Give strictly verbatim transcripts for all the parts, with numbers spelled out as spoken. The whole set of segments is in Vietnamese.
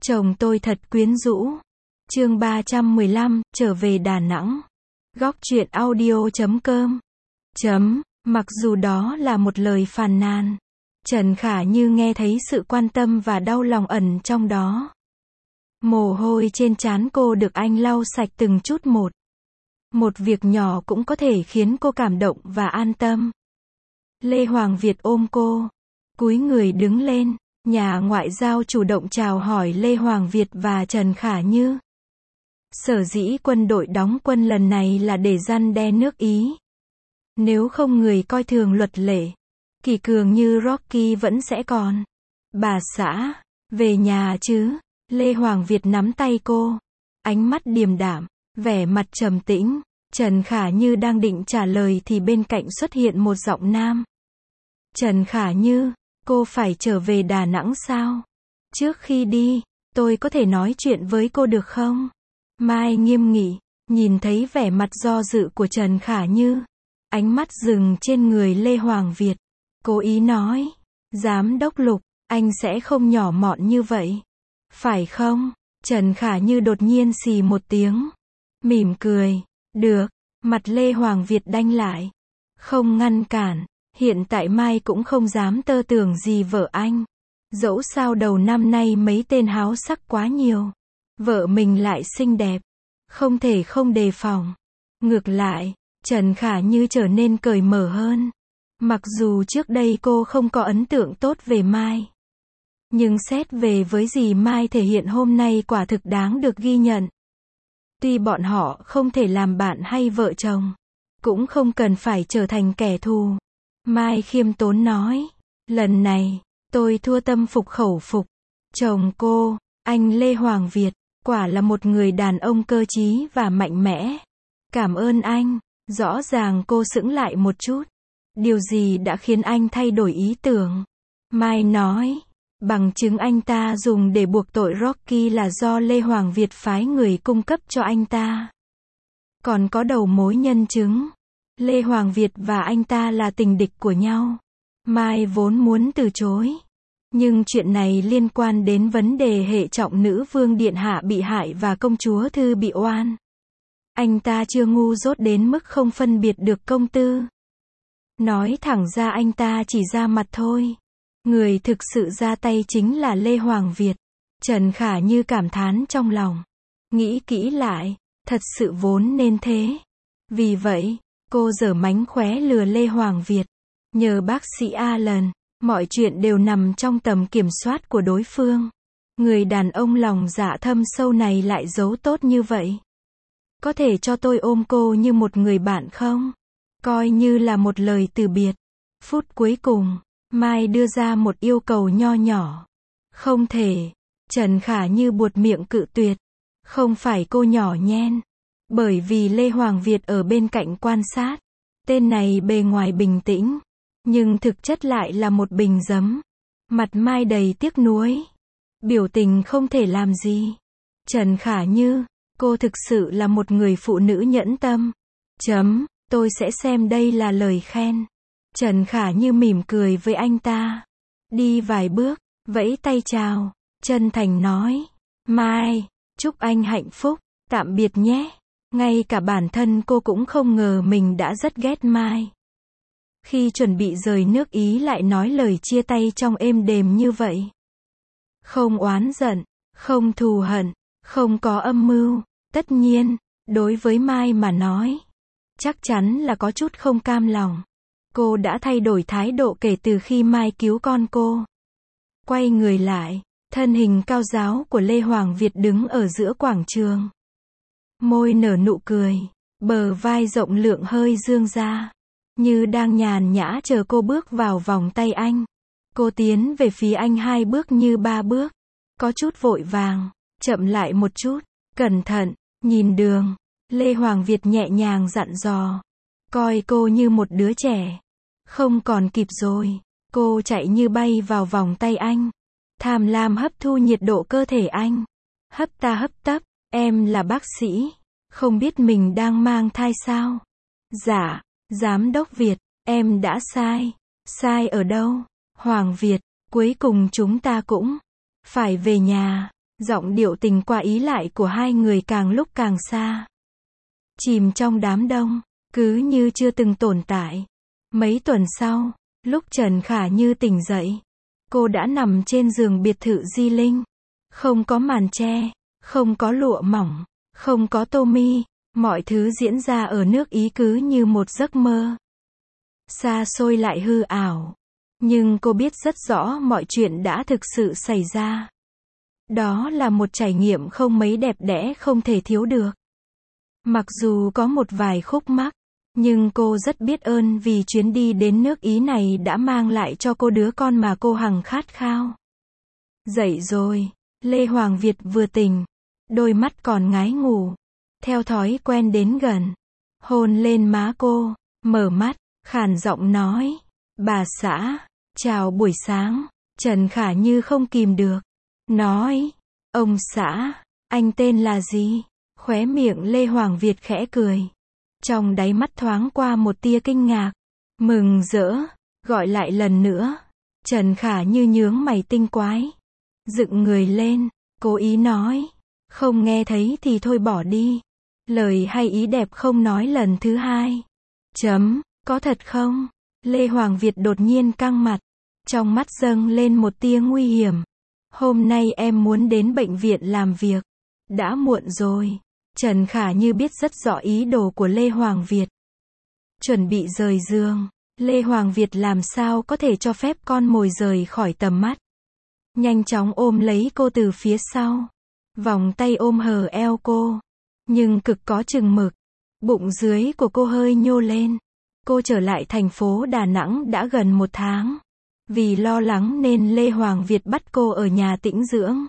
Chồng tôi thật quyến rũ. Chương ba trăm mười lăm, trở về Đà Nẵng. Góc truyện audio chấm com. Chấm, mặc dù đó là một lời phàn nàn, Trần Khả Như nghe thấy sự quan tâm và đau lòng ẩn trong đó. Mồ hôi trên trán cô được anh lau sạch từng chút một. Một việc nhỏ cũng có thể khiến cô cảm động và an tâm. Lê Hoàng Việt ôm cô, cúi người đứng lên. Nhà ngoại giao chủ động chào hỏi Lê Hoàng Việt và Trần Khả Như. Sở dĩ quân đội đóng quân lần này là để răn đe nước Ý. Nếu không người coi thường luật lệ, kỷ cường như Rocky vẫn sẽ còn. Bà xã, về nhà chứ? Lê Hoàng Việt nắm tay cô, ánh mắt điềm đạm, vẻ mặt trầm tĩnh. Trần Khả Như đang định trả lời thì bên cạnh xuất hiện một giọng nam. Trần Khả Như, cô phải trở về Đà Nẵng sao? Trước khi đi, tôi có thể nói chuyện với cô được không? Mai nghiêm nghị, nhìn thấy vẻ mặt do dự của Trần Khả Như, ánh mắt dừng trên người Lê Hoàng Việt, cố ý nói, Giám đốc Lục, anh sẽ không nhỏ mọn như vậy, phải không? Trần Khả Như đột nhiên xì một tiếng, mỉm cười, được. Mặt Lê Hoàng Việt đanh lại, không ngăn cản. Hiện tại Mai cũng không dám tơ tưởng gì vợ anh. Dẫu sao đầu năm nay mấy tên háo sắc quá nhiều, vợ mình lại xinh đẹp, không thể không đề phòng. Ngược lại, Trần Khả Như trở nên cởi mở hơn. Mặc dù trước đây cô không có ấn tượng tốt về Mai, nhưng xét về với gì Mai thể hiện hôm nay quả thực đáng được ghi nhận. Tuy bọn họ không thể làm bạn hay vợ chồng, cũng không cần phải trở thành kẻ thù. Mai khiêm tốn nói, lần này, tôi thua tâm phục khẩu phục. Chồng cô, anh Lê Hoàng Việt, quả là một người đàn ông cơ trí và mạnh mẽ. Cảm ơn anh. Rõ ràng cô sững lại một chút. Điều gì đã khiến anh thay đổi ý tưởng? Mai nói, bằng chứng anh ta dùng để buộc tội Rocky là do Lê Hoàng Việt phái người cung cấp cho anh ta. Còn có đầu mối nhân chứng. Lê Hoàng Việt và anh ta là tình địch của nhau. Mai vốn muốn từ chối. Nhưng chuyện này liên quan đến vấn đề hệ trọng nữ vương điện hạ bị hại và công chúa Thư bị oan. Anh ta chưa ngu dốt đến mức không phân biệt được công tư. Nói thẳng ra anh ta chỉ ra mặt thôi. Người thực sự ra tay chính là Lê Hoàng Việt. Trần Khả Như cảm thán trong lòng. Nghĩ kỹ lại, thật sự vốn nên thế. Vì vậy, cô giở mánh khóe lừa Lê Hoàng Việt. Nhờ bác sĩ Alan, mọi chuyện đều nằm trong tầm kiểm soát của đối phương. Người đàn ông lòng dạ thâm sâu này lại giấu tốt như vậy. Có thể cho tôi ôm cô như một người bạn không? Coi như là một lời từ biệt. Phút cuối cùng, Mai đưa ra một yêu cầu nho nhỏ. Không thể. Trần Khả Như buột miệng cự tuyệt. Không phải cô nhỏ nhen. Bởi vì Lê Hoàng Việt ở bên cạnh quan sát. Tên này bề ngoài bình tĩnh, nhưng thực chất lại là một bình giấm. Mặt Mai đầy tiếc nuối. Biểu tình không thể làm gì. Trần Khả Như, cô thực sự là một người phụ nữ nhẫn tâm. Chấm, tôi sẽ xem đây là lời khen. Trần Khả Như mỉm cười với anh ta. Đi vài bước, vẫy tay chào, chân thành nói. Mai, chúc anh hạnh phúc, tạm biệt nhé. Ngay cả bản thân cô cũng không ngờ mình đã rất ghét Mai. Khi chuẩn bị rời nước Ý lại nói lời chia tay trong êm đềm như vậy. Không oán giận, không thù hận, không có âm mưu. Tất nhiên, đối với Mai mà nói, chắc chắn là có chút không cam lòng. Cô đã thay đổi thái độ kể từ khi Mai cứu con cô. Quay người lại, thân hình cao ráo của Lê Hoàng Việt đứng ở giữa quảng trường. Môi nở nụ cười, bờ vai rộng lượng hơi dương ra, như đang nhàn nhã chờ cô bước vào vòng tay anh. Cô tiến về phía anh hai bước như ba bước, có chút vội vàng, chậm lại một chút, cẩn thận, nhìn đường. Lê Hoàng Việt nhẹ nhàng dặn dò, coi cô như một đứa trẻ. Không còn kịp rồi, cô chạy như bay vào vòng tay anh, tham lam hấp thu nhiệt độ cơ thể anh. Hấp ta hấp tấp. Em là bác sĩ, không biết mình đang mang thai sao? Dạ, Giám đốc Việt, em đã sai. Sai ở đâu? Hoàng Việt, cuối cùng chúng ta cũng phải về nhà. Giọng điệu tình qua ý lại của hai người càng lúc càng xa. Chìm trong đám đông, cứ như chưa từng tồn tại. Mấy tuần sau, lúc Trần Khả Như tỉnh dậy, cô đã nằm trên giường biệt thự Di Linh. Không có màn che, không có lụa mỏng, không có tô mi, mọi thứ diễn ra ở nước Ý cứ như một giấc mơ. Xa xôi lại hư ảo. Nhưng cô biết rất rõ mọi chuyện đã thực sự xảy ra. Đó là một trải nghiệm không mấy đẹp đẽ không thể thiếu được. Mặc dù có một vài khúc mắc, nhưng cô rất biết ơn vì chuyến đi đến nước Ý này đã mang lại cho cô đứa con mà cô hằng khát khao. Dậy rồi, Lê Hoàng Việt vừa tỉnh, đôi mắt còn ngái ngủ. Theo thói quen đến gần, hôn lên má cô, mở mắt, khàn giọng nói, bà xã, chào buổi sáng. Trần Khả Như không kìm được, nói, ông xã, anh tên là gì? Khóe miệng Lê Hoàng Việt khẽ cười. Trong đáy mắt thoáng qua một tia kinh ngạc, mừng rỡ, gọi lại lần nữa. Trần Khả Như nhướng mày tinh quái, dựng người lên, cố ý nói, không nghe thấy thì thôi bỏ đi. Lời hay ý đẹp không nói lần thứ hai. Chấm, có thật không? Lê Hoàng Việt đột nhiên căng mặt, trong mắt dâng lên một tia nguy hiểm. Hôm nay em muốn đến bệnh viện làm việc. Đã muộn rồi. Trần Khả Như biết rất rõ ý đồ của Lê Hoàng Việt. Chuẩn bị rời giường, Lê Hoàng Việt làm sao có thể cho phép con mồi rời khỏi tầm mắt. Nhanh chóng ôm lấy cô từ phía sau. Vòng tay ôm hờ eo cô. Nhưng cực có chừng mực. Bụng dưới của cô hơi nhô lên. Cô trở lại thành phố Đà Nẵng đã gần một tháng. Vì lo lắng nên Lê Hoàng Việt bắt cô ở nhà tĩnh dưỡng.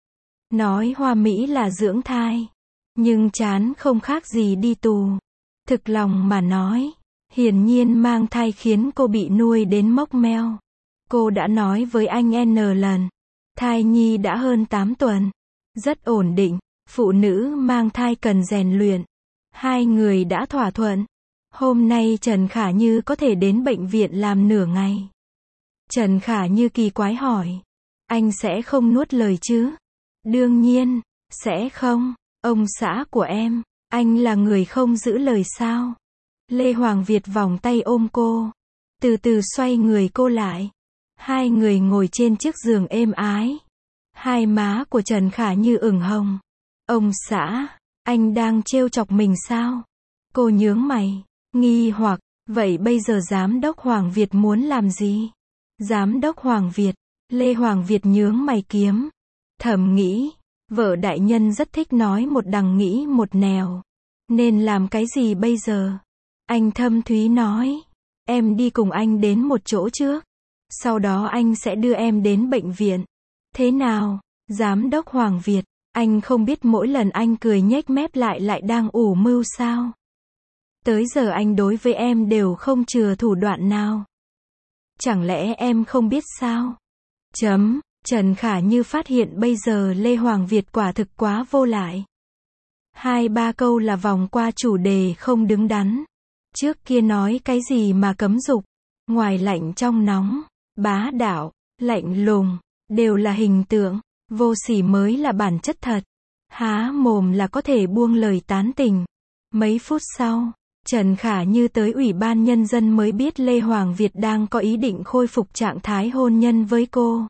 Nói hoa mỹ là dưỡng thai. Nhưng chán không khác gì đi tù. Thực lòng mà nói, hiển nhiên mang thai khiến cô bị nuôi đến mốc meo. Cô đã nói với anh N lần. Thai nhi đã hơn tám tuần. Rất ổn định. Phụ nữ mang thai cần rèn luyện. Hai người đã thỏa thuận. Hôm nay Trần Khả Như có thể đến bệnh viện làm nửa ngày. Trần Khả Như kỳ quái hỏi. Anh sẽ không nuốt lời chứ? Đương nhiên, sẽ không. Ông xã của em, anh là người không giữ lời sao? Lê Hoàng Việt vòng tay ôm cô. Từ từ xoay người cô lại. Hai người ngồi trên chiếc giường êm ái. Hai má của Trần Khả Như ửng hồng. Ông xã, anh đang trêu chọc mình sao? Cô nhướng mày, nghi hoặc, vậy bây giờ giám đốc Hoàng Việt muốn làm gì? Giám đốc Hoàng Việt, Lê Hoàng Việt nhướng mày kiếm. Thầm nghĩ, vợ đại nhân rất thích nói một đằng nghĩ một nẻo. Nên làm cái gì bây giờ? Anh thâm thúy nói, em đi cùng anh đến một chỗ trước. Sau đó anh sẽ đưa em đến bệnh viện. Thế nào, giám đốc Hoàng Việt, anh không biết mỗi lần anh cười nhếch mép lại lại đang ủ mưu sao? Tới giờ anh đối với em đều không chừa thủ đoạn nào. Chẳng lẽ em không biết sao? Chấm, Trần Khả Như phát hiện bây giờ Lê Hoàng Việt quả thực quá vô lại. Hai ba câu là vòng qua chủ đề không đứng đắn. Trước kia nói cái gì mà cấm dục, ngoài lạnh trong nóng, bá đạo, lạnh lùng, đều là hình tượng, vô sỉ mới là bản chất thật. Há mồm là có thể buông lời tán tình. Mấy phút sau, Trần Khả Như tới Ủy ban Nhân dân mới biết Lê Hoàng Việt đang có ý định khôi phục trạng thái hôn nhân với cô.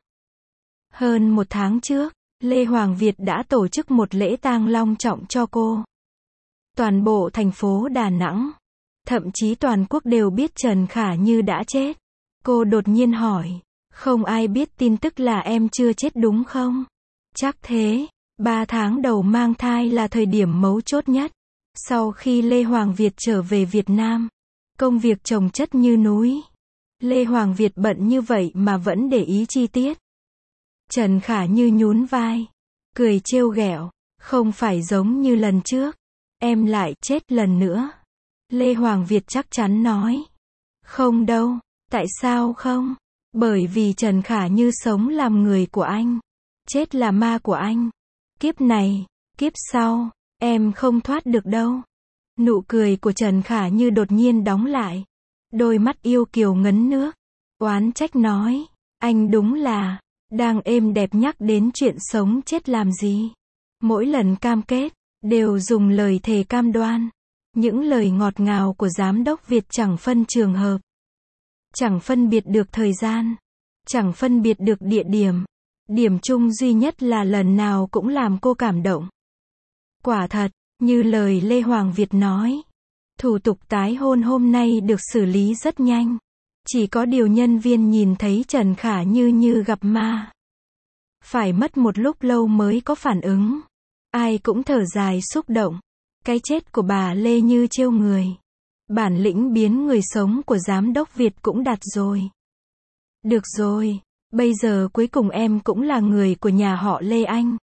Hơn một tháng trước, Lê Hoàng Việt đã tổ chức một lễ tang long trọng cho cô. Toàn bộ thành phố Đà Nẵng, thậm chí toàn quốc đều biết Trần Khả Như đã chết. Cô đột nhiên hỏi, không ai biết tin tức là em chưa chết đúng không? Chắc thế, ba tháng đầu mang thai là thời điểm mấu chốt nhất. Sau khi Lê Hoàng Việt trở về Việt Nam, công việc chồng chất như núi. Lê Hoàng Việt bận như vậy mà vẫn để ý chi tiết. Trần Khả Như nhún vai, cười trêu ghẹo, không phải giống như lần trước, em lại chết lần nữa. Lê Hoàng Việt chắc chắn nói, không đâu, tại sao không? Bởi vì Trần Khả Như sống làm người của anh, chết là ma của anh. Kiếp này, kiếp sau, em không thoát được đâu. Nụ cười của Trần Khả Như đột nhiên đóng lại. Đôi mắt yêu kiều ngấn nước. Oán trách nói, anh đúng là, đang êm đẹp nhắc đến chuyện sống chết làm gì. Mỗi lần cam kết, đều dùng lời thề cam đoan. Những lời ngọt ngào của giám đốc Việt chẳng phân trường hợp, chẳng phân biệt được thời gian, chẳng phân biệt được địa điểm. Điểm chung duy nhất là lần nào cũng làm cô cảm động. Quả thật, như lời Lê Hoàng Việt nói, thủ tục tái hôn hôm nay được xử lý rất nhanh. Chỉ có điều nhân viên nhìn thấy Trần Khả Như như gặp ma. Phải mất một lúc lâu mới có phản ứng. Ai cũng thở dài xúc động. Cái chết của bà Lê như trêu người. Bản lĩnh biến người sống của giám đốc Việt cũng đạt rồi. Được rồi, bây giờ cuối cùng em cũng là người của nhà họ Lê Anh.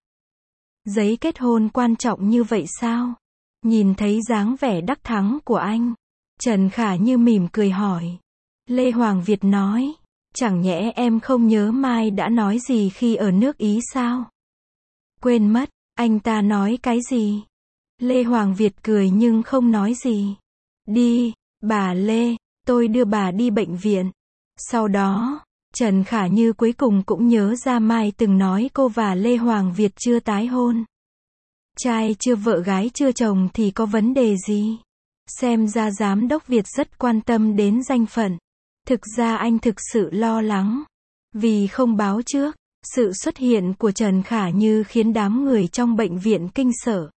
Giấy kết hôn quan trọng như vậy sao? Nhìn thấy dáng vẻ đắc thắng của anh, Trần Khả Như mỉm cười hỏi. Lê Hoàng Việt nói, chẳng nhẽ em không nhớ Mai đã nói gì khi ở nước Ý sao? Quên mất, anh ta nói cái gì? Lê Hoàng Việt cười nhưng không nói gì. Đi, bà Lê, tôi đưa bà đi bệnh viện. Sau đó, Trần Khả Như cuối cùng cũng nhớ ra Mai từng nói cô và Lê Hoàng Việt chưa tái hôn. Trai chưa vợ gái chưa chồng thì có vấn đề gì? Xem ra giám đốc Việt rất quan tâm đến danh phận. Thực ra anh thực sự lo lắng. Vì không báo trước, sự xuất hiện của Trần Khả Như khiến đám người trong bệnh viện kinh sợ.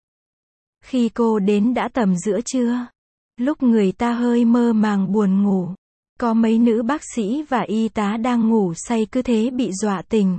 Khi cô đến đã tầm giữa trưa. Lúc người ta hơi mơ màng buồn ngủ. Có mấy nữ bác sĩ và y tá đang ngủ say cứ thế bị dọa tỉnh.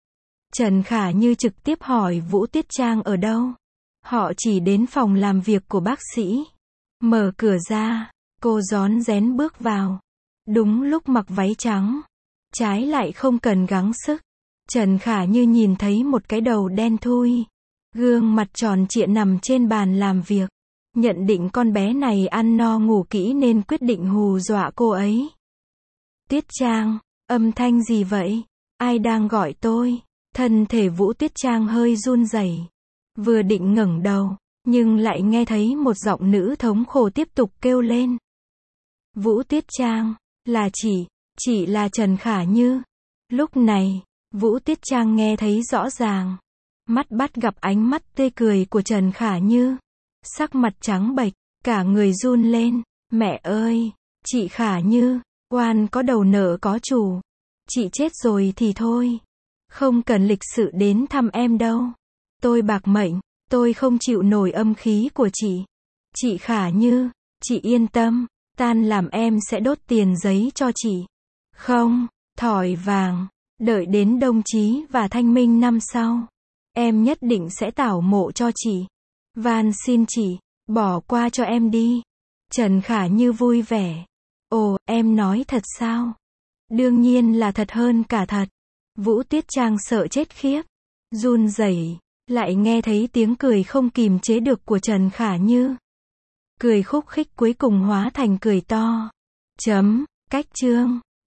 Trần Khả Như trực tiếp hỏi Vũ Tuyết Trang ở đâu. Họ chỉ đến phòng làm việc của bác sĩ. Mở cửa ra, cô rón rén bước vào. Đúng lúc mặc váy trắng. Trái lại không cần gắng sức. Trần Khả Như nhìn thấy một cái đầu đen thui. Gương mặt tròn trịa nằm trên bàn làm việc. Nhận định con bé này ăn no ngủ kỹ nên quyết định hù dọa cô ấy. Tuyết Trang, âm thanh gì vậy? Ai đang gọi tôi? Thân thể Vũ Tuyết Trang hơi run rẩy. Vừa định ngẩng đầu, nhưng lại nghe thấy một giọng nữ thống khổ tiếp tục kêu lên. Vũ Tuyết Trang, là chị, chị là Trần Khả Như. Lúc này, Vũ Tuyết Trang nghe thấy rõ ràng. Mắt bắt gặp ánh mắt tươi cười của Trần Khả Như. Sắc mặt trắng bệch, cả người run lên. Mẹ ơi, chị Khả Như, oan có đầu nợ có chủ. Chị chết rồi thì thôi. Không cần lịch sự đến thăm em đâu. Tôi bạc mệnh, tôi không chịu nổi âm khí của chị. Chị Khả Như, chị yên tâm, tan làm em sẽ đốt tiền giấy cho chị. Không, thỏi vàng, đợi đến Đông Chí và Thanh Minh năm sau. Em nhất định sẽ tảo mộ cho chị. Van xin chị, bỏ qua cho em đi. Trần Khả Như vui vẻ. Ồ, em nói thật sao? Đương nhiên là thật hơn cả thật. Vũ Tuyết Trang sợ chết khiếp. Run rẩy, lại nghe thấy tiếng cười không kìm chế được của Trần Khả Như. Cười khúc khích cuối cùng hóa thành cười to. Chấm, cách chương.